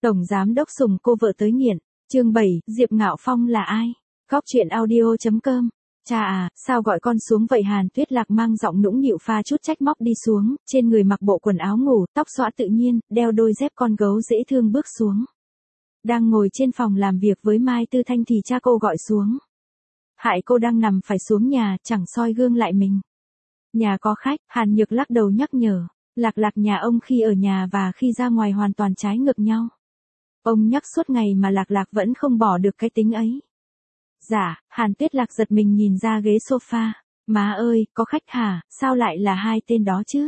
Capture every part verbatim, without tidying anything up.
Tổng giám đốc sùng cô vợ tới nghiện. Chương bảy, Diệp Ngạo Phong là ai? Góc truyện audio chấm com. Cha à, sao gọi con xuống vậy? Hàn Tuyết Lạc mang giọng nũng nịu pha chút trách móc đi xuống, trên người mặc bộ quần áo ngủ, tóc xõa tự nhiên, đeo đôi dép con gấu dễ thương bước xuống. Đang ngồi trên phòng làm việc với Mai Tư Thanh thì cha cô gọi xuống. Hại cô đang nằm phải xuống nhà, chẳng soi gương lại mình. Nhà có khách, Hàn Nhược lắc đầu nhắc nhở. Lạc Lạc nhà ông khi ở nhà và khi ra ngoài hoàn toàn trái ngược nhau. Ông nhắc suốt ngày mà Lạc Lạc vẫn không bỏ được cái tính ấy. Dạ, Hàn Tuyết Lạc giật mình nhìn ra ghế sofa. Má ơi, có khách hả, sao lại là hai tên đó chứ?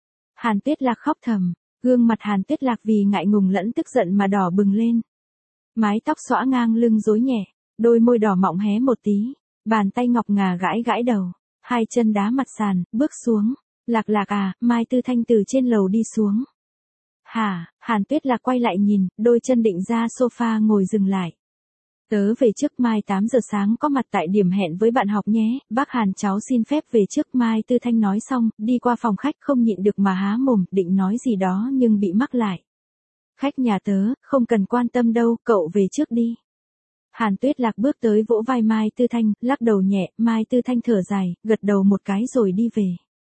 Hàn Tuyết Lạc khóc thầm, gương mặt Hàn Tuyết Lạc vì ngại ngùng lẫn tức giận mà đỏ bừng lên. Mái tóc xõa ngang lưng rối nhẹ, đôi môi đỏ mọng hé một tí, bàn tay ngọc ngà gãi gãi đầu, hai chân đá mặt sàn, bước xuống. Lạc Lạc à, Mai Tư Thanh từ trên lầu đi xuống. Hả, Hàn Tuyết Lạc quay lại nhìn, đôi chân định ra sofa ngồi dừng lại. Tớ về trước mai tám giờ sáng có mặt tại điểm hẹn với bạn học nhé, bác Hàn cháu xin phép về trước. Mai Tư Thanh nói xong, đi qua phòng khách không nhịn được mà há mồm, định nói gì đó nhưng bị mắc lại. Khách nhà tớ, không cần quan tâm đâu, cậu về trước đi. Hàn Tuyết Lạc bước tới vỗ vai Mai Tư Thanh, lắc đầu nhẹ, Mai Tư Thanh thở dài, gật đầu một cái rồi đi về.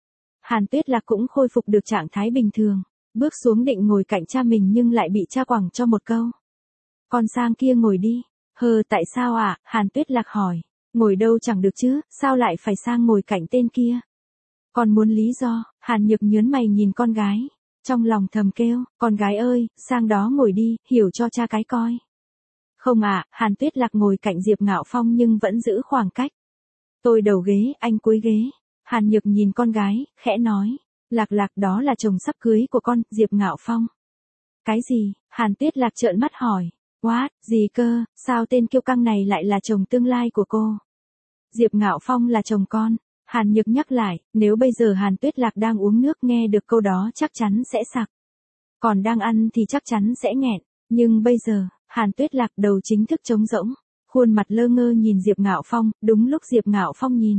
Hàn Tuyết Lạc cũng khôi phục được trạng thái bình thường, bước xuống định ngồi cạnh cha mình nhưng lại bị cha quẳng cho một câu. Con sang kia ngồi đi. Hờ, tại sao ạ? À? Hàn Tuyết Lạc hỏi. Ngồi đâu chẳng được chứ, sao lại phải sang ngồi cạnh tên kia? Con muốn lý do. Hàn Nhược nhớn mày nhìn con gái, trong lòng thầm kêu, con gái ơi, sang đó ngồi đi, hiểu cho cha cái coi. Không ạ, à, Hàn Tuyết Lạc ngồi cạnh Diệp Ngạo Phong nhưng vẫn giữ khoảng cách. Tôi đầu ghế, anh cuối ghế. Hàn Nhược nhìn con gái, khẽ nói. Lạc Lạc, đó là chồng sắp cưới của con, Diệp Ngạo Phong. Cái gì? Hàn Tuyết Lạc trợn mắt hỏi. What, gì cơ, sao tên kiêu căng này lại là chồng tương lai của cô? Diệp Ngạo Phong là chồng con. Hàn Nhược nhắc lại, nếu bây giờ Hàn Tuyết Lạc đang uống nước nghe được câu đó chắc chắn sẽ sặc. Còn đang ăn thì chắc chắn sẽ nghẹn. Nhưng bây giờ, Hàn Tuyết Lạc đầu chính thức trống rỗng, khuôn mặt lơ ngơ nhìn Diệp Ngạo Phong, đúng lúc Diệp Ngạo Phong nhìn.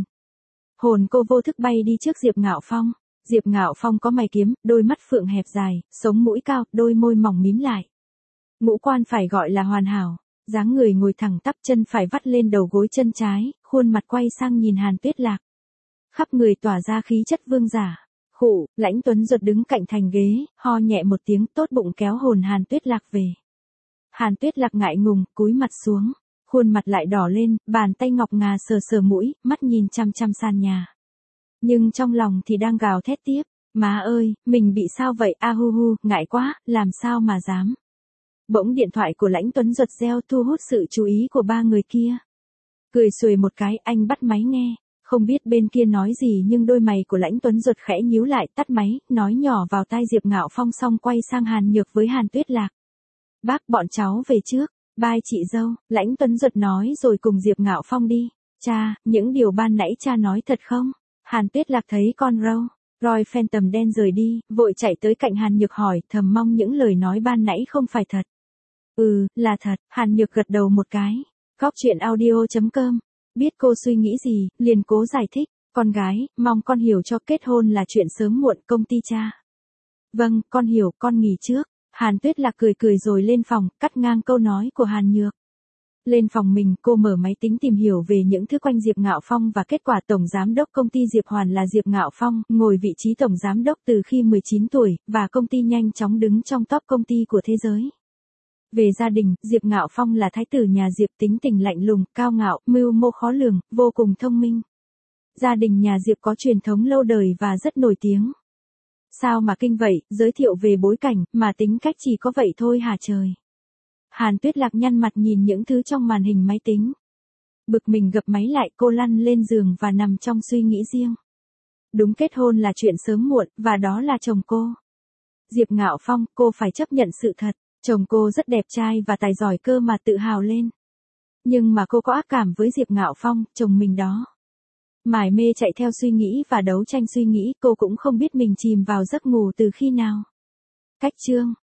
Hồn cô vô thức bay đi trước Diệp Ngạo Phong. Diệp Ngạo Phong có mày kiếm, đôi mắt phượng hẹp dài, sống mũi cao, đôi môi mỏng mím lại. Ngũ quan phải gọi là hoàn hảo, dáng người ngồi thẳng tắp, chân phải vắt lên đầu gối chân trái, khuôn mặt quay sang nhìn Hàn Tuyết Lạc. Khắp người tỏa ra khí chất vương giả. Khụ, Lãnh Tuấn Duật đứng cạnh thành ghế, ho nhẹ một tiếng, tốt bụng kéo hồn Hàn Tuyết Lạc về. Hàn Tuyết Lạc ngại ngùng, cúi mặt xuống, khuôn mặt lại đỏ lên, bàn tay ngọc ngà sờ sờ mũi, mắt nhìn chăm chăm sàn nhà. Nhưng trong lòng thì đang gào thét tiếp, má ơi, mình bị sao vậy, a hu hu, ngại quá, làm sao mà dám. Bỗng điện thoại của Lãnh Tuấn Duật reo thu hút sự chú ý của ba người kia. Cười xuề một cái, anh bắt máy nghe, không biết bên kia nói gì nhưng đôi mày của Lãnh Tuấn Duật khẽ nhíu lại, tắt máy, nói nhỏ vào tai Diệp Ngạo Phong xong quay sang Hàn Nhược với Hàn Tuyết Lạc. Bác, bọn cháu về trước, bye chị dâu, Lãnh Tuấn Duật nói rồi cùng Diệp Ngạo Phong đi. Cha, những điều ban nãy cha nói thật không? Hàn Tuyết Lạc thấy con râu Roy Phantom đen rời đi, vội chạy tới cạnh Hàn Nhược hỏi, thầm mong những lời nói ban nãy không phải thật. Ừ, là thật, Hàn Nhược gật đầu một cái. Góc truyện audio chấm com. Biết cô suy nghĩ gì, liền cố giải thích. Con gái, mong con hiểu cho kết hôn là chuyện sớm muộn, công ty cha. Vâng, con hiểu, con nghỉ trước. Hàn Tuyết Lạc cười cười rồi lên phòng, cắt ngang câu nói của Hàn Nhược. Lên phòng mình, cô mở máy tính tìm hiểu về những thứ quanh Diệp Ngạo Phong và kết quả tổng giám đốc công ty Diệp Hoàn là Diệp Ngạo Phong, ngồi vị trí tổng giám đốc từ khi mười chín tuổi, và công ty nhanh chóng đứng trong top công ty của thế giới. Về gia đình, Diệp Ngạo Phong là thái tử nhà Diệp, tính tình lạnh lùng, cao ngạo, mưu mô khó lường, vô cùng thông minh. Gia đình nhà Diệp có truyền thống lâu đời và rất nổi tiếng. Sao mà kinh vậy, giới thiệu về bối cảnh, mà tính cách chỉ có vậy thôi hả trời. Hàn Tuyết Lạc nhăn mặt nhìn những thứ trong màn hình máy tính. Bực mình gập máy lại, cô lăn lên giường và nằm trong suy nghĩ riêng. Đúng, kết hôn là chuyện sớm muộn, và đó là chồng cô. Diệp Ngạo Phong, cô phải chấp nhận sự thật. Chồng cô rất đẹp trai và tài giỏi cơ mà tự hào lên. Nhưng mà cô có ác cảm với Diệp Ngạo Phong, chồng mình đó. Mải mê chạy theo suy nghĩ và đấu tranh suy nghĩ, cô cũng không biết mình chìm vào giấc ngủ từ khi nào. Cách chương